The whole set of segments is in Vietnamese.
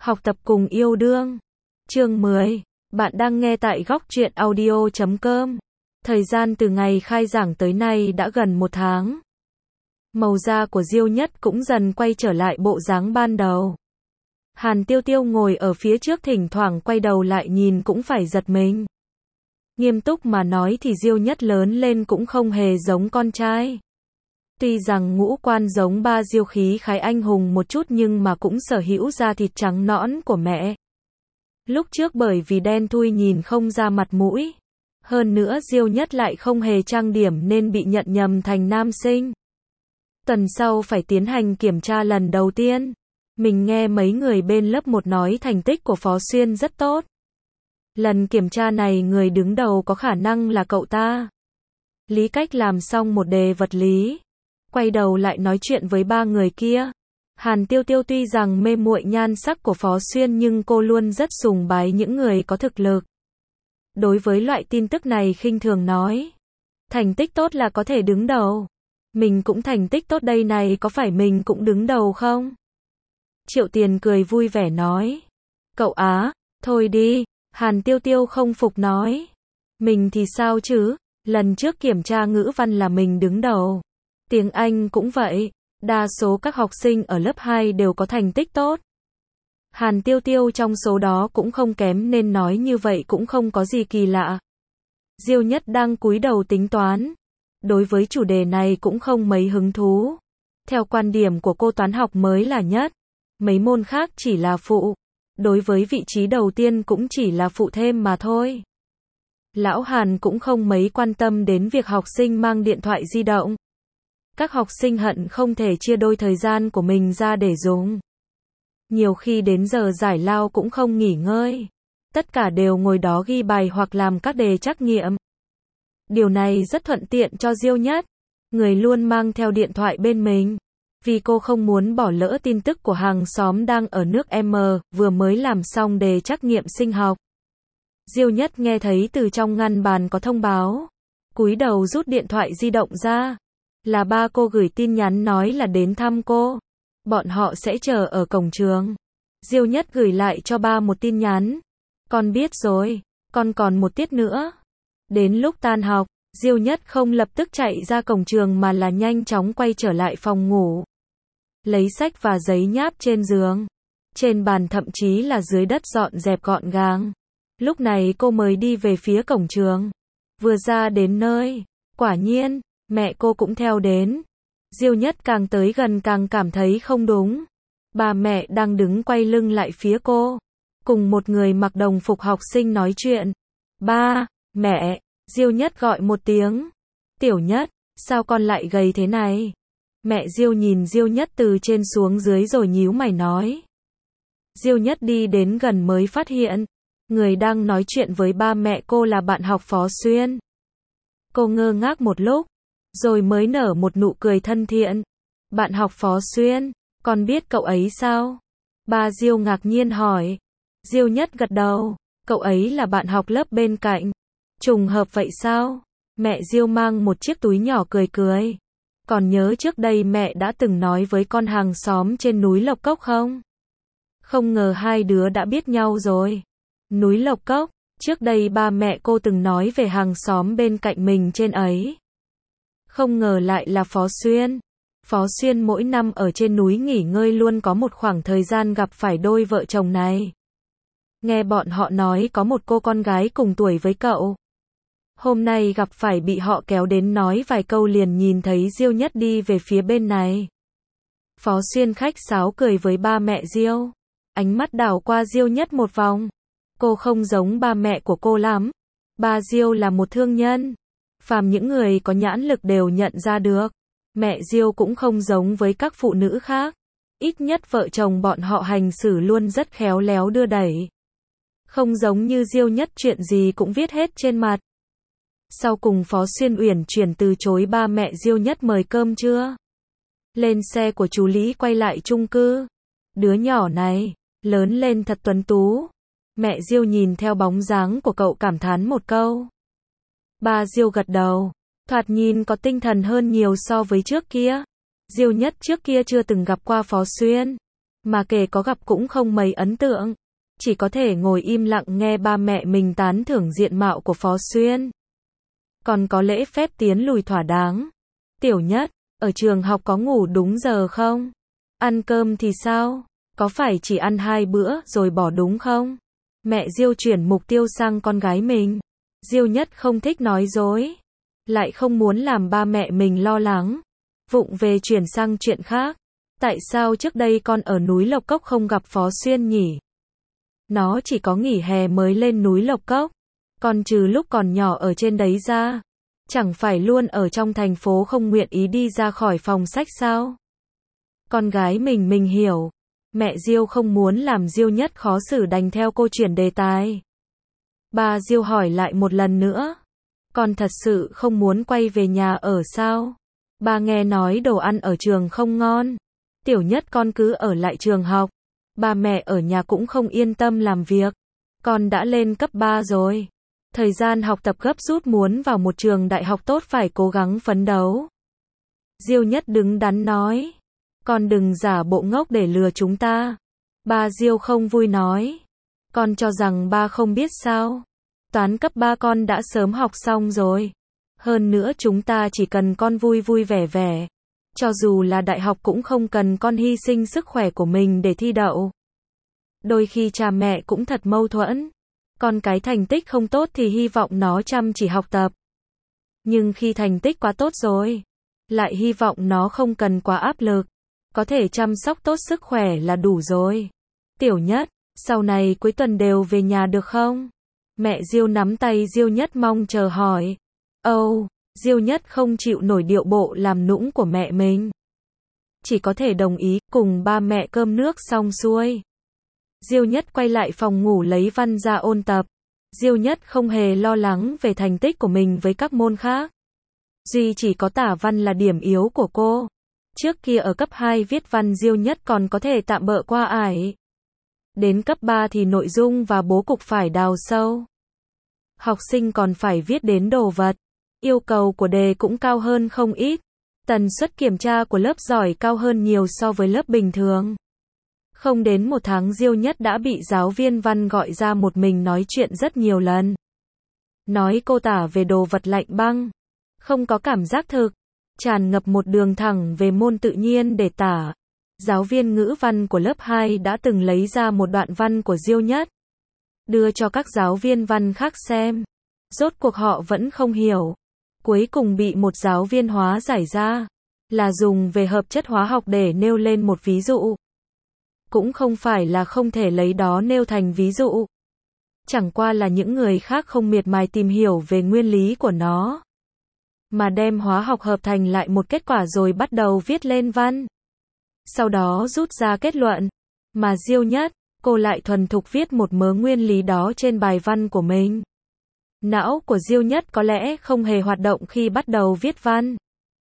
Học tập cùng yêu đương. Chương 10. Bạn đang nghe tại góc truyện audio.com. Thời gian từ ngày khai giảng tới nay đã gần 1 tháng. Màu da của Diêu Nhất cũng dần quay trở lại bộ dáng ban đầu. Hàn Tiêu Tiêu ngồi ở phía trước thỉnh thoảng quay đầu lại nhìn cũng phải giật mình. Nghiêm túc mà nói thì Diêu Nhất lớn lên cũng không hề giống con trai. Tuy rằng ngũ quan giống ba Diêu khí khái anh hùng một chút nhưng mà cũng sở hữu da thịt trắng nõn của mẹ. Lúc trước bởi vì đen thui nhìn không ra mặt mũi. Hơn nữa Diêu Nhất lại không hề trang điểm nên bị nhận nhầm thành nam sinh. Tuần sau phải tiến hành kiểm tra lần đầu tiên. Mình nghe mấy người bên lớp 1 nói thành tích của Phó Xuyên rất tốt. Lần kiểm tra này người đứng đầu có khả năng là cậu ta. Lý Cách làm xong một đề vật lý. Quay đầu lại nói chuyện với ba người kia. Hàn Tiêu Tiêu tuy rằng mê muội nhan sắc của Phó Xuyên nhưng cô luôn rất sùng bái những người có thực lực. Đối với loại tin tức này khinh thường nói. Thành tích tốt là có thể đứng đầu. Mình cũng thành tích tốt đây này, có phải mình cũng đứng đầu không? Triệu Tiền cười vui vẻ nói. Cậu á, thôi đi. Hàn Tiêu Tiêu không phục nói. Mình thì sao chứ? Lần trước kiểm tra ngữ văn là mình đứng đầu. Tiếng Anh cũng vậy. Đa số các học sinh ở lớp 2 đều có thành tích tốt. Hàn Tiêu Tiêu trong số đó cũng không kém nên nói như vậy cũng không có gì kỳ lạ. Diêu Nhất đang cúi đầu tính toán. Đối với chủ đề này cũng không mấy hứng thú. Theo quan điểm của cô toán học mới là nhất. Mấy môn khác chỉ là phụ. Đối với vị trí đầu tiên cũng chỉ là phụ thêm mà thôi. Lão Hàn cũng không mấy quan tâm đến việc học sinh mang điện thoại di động. Các học sinh hận không thể chia đôi thời gian của mình ra để dùng. Nhiều khi đến giờ giải lao cũng không nghỉ ngơi. Tất cả đều ngồi đó ghi bài hoặc làm các đề trắc nghiệm. Điều này rất thuận tiện cho Diêu Nhất. Người luôn mang theo điện thoại bên mình. Vì cô không muốn bỏ lỡ tin tức của hàng xóm đang ở nước M, vừa mới làm xong đề trắc nghiệm sinh học. Diêu Nhất nghe thấy từ trong ngăn bàn có thông báo. Cúi đầu rút điện thoại di động ra. Là ba cô gửi tin nhắn nói là đến thăm cô. Bọn họ sẽ chờ ở cổng trường. Diêu Nhất gửi lại cho ba một tin nhắn. Con biết rồi, con còn một tiết nữa. Đến lúc tan học, Diêu Nhất không lập tức chạy ra cổng trường mà là nhanh chóng quay trở lại phòng ngủ. Lấy sách và giấy nháp trên giường. Trên bàn thậm chí là dưới đất dọn dẹp gọn gàng. Lúc này cô mới đi về phía cổng trường. Vừa ra đến nơi, quả nhiên, mẹ cô cũng theo đến. Diêu Nhất càng tới gần càng cảm thấy không đúng. Bà mẹ đang đứng quay lưng lại phía cô. Cùng một người mặc đồng phục học sinh nói chuyện. Ba, mẹ, Diêu Nhất gọi một tiếng. Tiểu Nhất, sao con lại gầy thế này? Mẹ Diêu nhìn Diêu Nhất từ trên xuống dưới rồi nhíu mày nói. Diêu Nhất đi đến gần mới phát hiện. Người đang nói chuyện với ba mẹ cô là bạn học Phó Xuyên. Cô ngơ ngác một lúc. Rồi mới nở một nụ cười thân thiện. Bạn học Phó Xuyên, con biết cậu ấy sao? Ba Diêu ngạc nhiên hỏi. Diêu Nhất gật đầu. Cậu ấy là bạn học lớp bên cạnh. Trùng hợp vậy sao? Mẹ Diêu mang một chiếc túi nhỏ cười cười. Còn nhớ trước đây mẹ đã từng nói với con hàng xóm trên núi Lộc Cốc không? Không ngờ hai đứa đã biết nhau rồi. Núi Lộc Cốc, trước đây ba mẹ cô từng nói về hàng xóm bên cạnh mình trên ấy. Không ngờ lại là Phó Xuyên. Phó Xuyên mỗi năm ở trên núi nghỉ ngơi luôn có một khoảng thời gian gặp phải đôi vợ chồng này. Nghe bọn họ nói có một cô con gái cùng tuổi với cậu. Hôm nay gặp phải bị họ kéo đến nói vài câu liền nhìn thấy Diêu Nhất đi về phía bên này. Phó Xuyên khách sáo cười với ba mẹ Diêu. Ánh mắt đảo qua Diêu Nhất một vòng. Cô không giống ba mẹ của cô lắm. Ba Diêu là một thương nhân. Phàm những người có nhãn lực đều nhận ra được. Mẹ Diêu cũng không giống với các phụ nữ khác. Ít nhất vợ chồng bọn họ hành xử luôn rất khéo léo đưa đẩy. Không giống như Diêu Nhất chuyện gì cũng viết hết trên mặt. Sau cùng Phó Xuyên uyển chuyển từ chối ba mẹ Diêu Nhất mời cơm trưa. Lên xe của chú Lý quay lại chung cư. Đứa nhỏ này, lớn lên thật tuấn tú. Mẹ Diêu nhìn theo bóng dáng của cậu cảm thán một câu. Ba Diêu gật đầu. Thoạt nhìn có tinh thần hơn nhiều so với trước kia. Diêu Nhất trước kia chưa từng gặp qua Phó Xuyên. Mà kể có gặp cũng không mấy ấn tượng. Chỉ có thể ngồi im lặng nghe ba mẹ mình tán thưởng diện mạo của Phó Xuyên. Còn có lễ phép tiến lùi thỏa đáng. Tiểu Nhất, ở trường học có ngủ đúng giờ không? Ăn cơm thì sao? Có phải chỉ ăn 2 bữa rồi bỏ đúng không? Mẹ Diêu chuyển mục tiêu sang con gái mình. Diêu Nhất không thích nói dối. Lại không muốn làm ba mẹ mình lo lắng. Vụng về chuyển sang chuyện khác. Tại sao trước đây con ở núi Lộc Cốc không gặp Phó Xuyên nhỉ? Nó chỉ có nghỉ hè mới lên núi Lộc Cốc. Còn trừ lúc còn nhỏ ở trên đấy ra, chẳng phải luôn ở trong thành phố không nguyện ý đi ra khỏi phòng sách sao? Con gái mình hiểu. Mẹ Diêu không muốn làm Diêu Nhất khó xử đành theo cô chuyển đề tài. Bà Diêu hỏi lại một lần nữa. Con thật sự không muốn quay về nhà ở sao? Bà nghe nói đồ ăn ở trường không ngon. Tiểu Nhất con cứ ở lại trường học. Ba mẹ ở nhà cũng không yên tâm làm việc. Con đã lên cấp 3 rồi. Thời gian học tập gấp rút, muốn vào một trường đại học tốt phải cố gắng phấn đấu. Diêu Nhất đứng đắn nói. Con đừng giả bộ ngốc để lừa chúng ta. Ba Diêu không vui nói. Con cho rằng ba không biết sao? Toán cấp 3 con đã sớm học xong rồi. Hơn nữa chúng ta chỉ cần con vui vui vẻ vẻ. Cho dù là đại học cũng không cần con hy sinh sức khỏe của mình để thi đậu. Đôi khi cha mẹ cũng thật mâu thuẫn. Con cái thành tích không tốt thì hy vọng nó chăm chỉ học tập. Nhưng khi thành tích quá tốt rồi, lại hy vọng nó không cần quá áp lực. Có thể chăm sóc tốt sức khỏe là đủ rồi. Tiểu Nhất, sau này cuối tuần đều về nhà được không? Mẹ Diêu nắm tay Diêu Nhất mong chờ hỏi. Diêu Nhất không chịu nổi điệu bộ làm nũng của mẹ mình. Chỉ có thể đồng ý, cùng ba mẹ cơm nước xong xuôi. Diêu Nhất quay lại phòng ngủ lấy văn ra ôn tập. Diêu Nhất không hề lo lắng về thành tích của mình với các môn khác. Duy chỉ có tả văn là điểm yếu của cô. Trước kia ở cấp 2 viết văn Diêu Nhất còn có thể tạm bợ qua ải. Đến cấp 3 thì nội dung và bố cục phải đào sâu. Học sinh còn phải viết đến đồ vật. Yêu cầu của đề cũng cao hơn không ít. Tần suất kiểm tra của lớp giỏi cao hơn nhiều so với lớp bình thường. Không đến 1 tháng Diêu Nhất đã bị giáo viên văn gọi ra một mình nói chuyện rất nhiều lần. Nói cô tả về đồ vật lạnh băng. Không có cảm giác thực. Tràn ngập một đường thẳng về môn tự nhiên để tả. Giáo viên ngữ văn của lớp 2 đã từng lấy ra một đoạn văn của Diêu Nhất. Đưa cho các giáo viên văn khác xem. Rốt cuộc họ vẫn không hiểu. Cuối cùng bị một giáo viên hóa giải ra. Là dùng về hợp chất hóa học để nêu lên một ví dụ. Cũng không phải là không thể lấy đó nêu thành ví dụ. Chẳng qua là những người khác không miệt mài tìm hiểu về nguyên lý của nó. Mà đem hóa học hợp thành lại một kết quả rồi bắt đầu viết lên văn. Sau đó rút ra kết luận. Mà Diêu Nhất, cô lại thuần thục viết một mớ nguyên lý đó trên bài văn của mình. Não của Diêu Nhất có lẽ không hề hoạt động khi bắt đầu viết văn.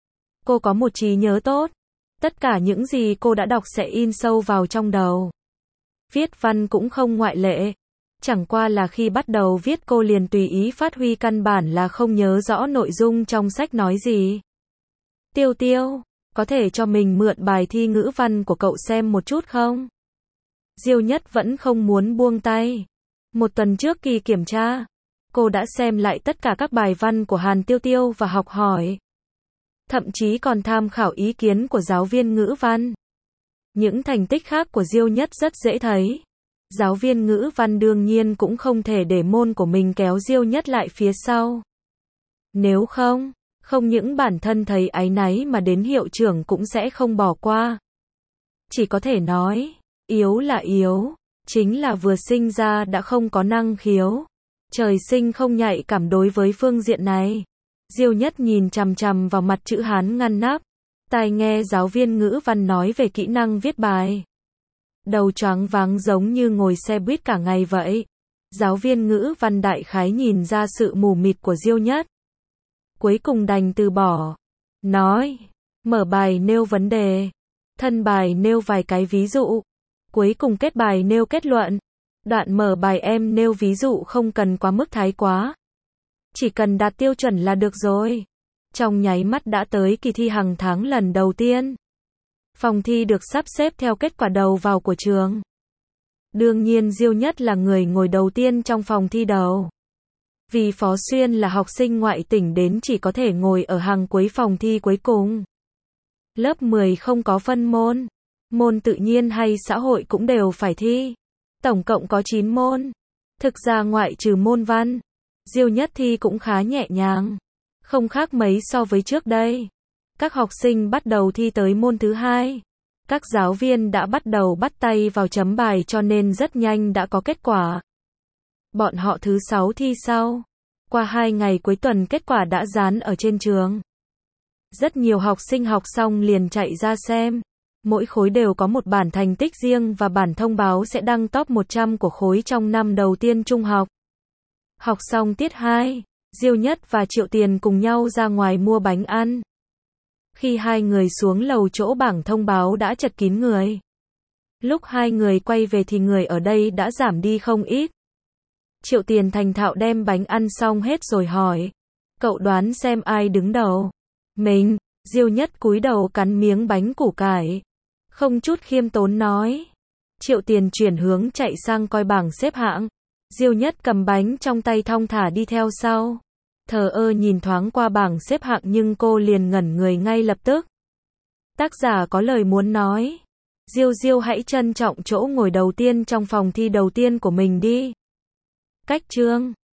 Cô có một trí nhớ tốt. Tất cả những gì cô đã đọc sẽ in sâu vào trong đầu. Viết văn cũng không ngoại lệ. Chẳng qua là khi bắt đầu viết cô liền tùy ý phát huy, căn bản là không nhớ rõ nội dung trong sách nói gì. Tiêu Tiêu, có thể cho mình mượn bài thi ngữ văn của cậu xem một chút không? Diêu Nhất vẫn không muốn buông tay. 1 tuần trước kỳ kiểm tra, cô đã xem lại tất cả các bài văn của Hàn Tiêu Tiêu và học hỏi. Thậm chí còn tham khảo ý kiến của giáo viên ngữ văn. Những thành tích khác của Diêu Nhất rất dễ thấy. Giáo viên ngữ văn đương nhiên cũng không thể để môn của mình kéo Diêu Nhất lại phía sau. Nếu không những bản thân thấy áy náy mà đến hiệu trưởng cũng sẽ không bỏ qua. Chỉ có thể nói, yếu là yếu, chính là vừa sinh ra đã không có năng khiếu. Trời sinh không nhạy cảm đối với phương diện này. Diêu Nhất nhìn chằm chằm vào mặt chữ Hán ngăn nắp. Tai nghe giáo viên ngữ văn nói về kỹ năng viết bài. Đầu choáng váng giống như ngồi xe buýt cả ngày vậy. Giáo viên ngữ văn đại khái nhìn ra sự mù mịt của Diêu Nhất. Cuối cùng đành từ bỏ. Nói, mở bài nêu vấn đề. Thân bài nêu vài cái ví dụ. Cuối cùng kết bài nêu kết luận. Đoạn mở bài em nêu ví dụ không cần quá mức thái quá. Chỉ cần đạt tiêu chuẩn là được rồi. Trong nháy mắt đã tới kỳ thi hàng tháng lần đầu tiên. Phòng thi được sắp xếp theo kết quả đầu vào của trường. Đương nhiên Diêu Nhất là người ngồi đầu tiên trong phòng thi đầu. Vì Phó Xuyên là học sinh ngoại tỉnh đến chỉ có thể ngồi ở hàng cuối phòng thi cuối cùng. Lớp 10 không có phân môn. Môn tự nhiên hay xã hội cũng đều phải thi. Tổng cộng có 9 môn. Thực ra ngoại trừ môn văn, Diêu Nhất thi cũng khá nhẹ nhàng. Không khác mấy so với trước đây. Các học sinh bắt đầu thi tới môn thứ hai. Các giáo viên đã bắt đầu bắt tay vào chấm bài cho nên rất nhanh đã có kết quả. Bọn họ thứ 6 thi sau. Qua 2 ngày cuối tuần kết quả đã dán ở trên trường. Rất nhiều học sinh học xong liền chạy ra xem. Mỗi khối đều có một bản thành tích riêng và bản thông báo sẽ đăng top 100 của khối trong năm đầu tiên trung học. Học xong tiết 2, Diêu Nhất và Triệu Tiền cùng nhau ra ngoài mua bánh ăn. Khi hai người xuống lầu chỗ bảng thông báo đã chật kín người. Lúc hai người quay về thì người ở đây đã giảm đi không ít. Triệu Tiền thành thạo đem bánh ăn xong hết rồi hỏi. Cậu đoán xem ai đứng đầu? Mình. Diêu Nhất cúi đầu cắn miếng bánh củ cải. Không chút khiêm tốn nói. Triệu Tiền chuyển hướng chạy sang coi bảng xếp hạng. Diêu Nhất cầm bánh trong tay thong thả đi theo sau. Thờ ơ nhìn thoáng qua bảng xếp hạng nhưng cô liền ngẩn người ngay lập tức. Tác giả có lời muốn nói. Diêu hãy trân trọng chỗ ngồi đầu tiên trong phòng thi đầu tiên của mình đi. Cách chương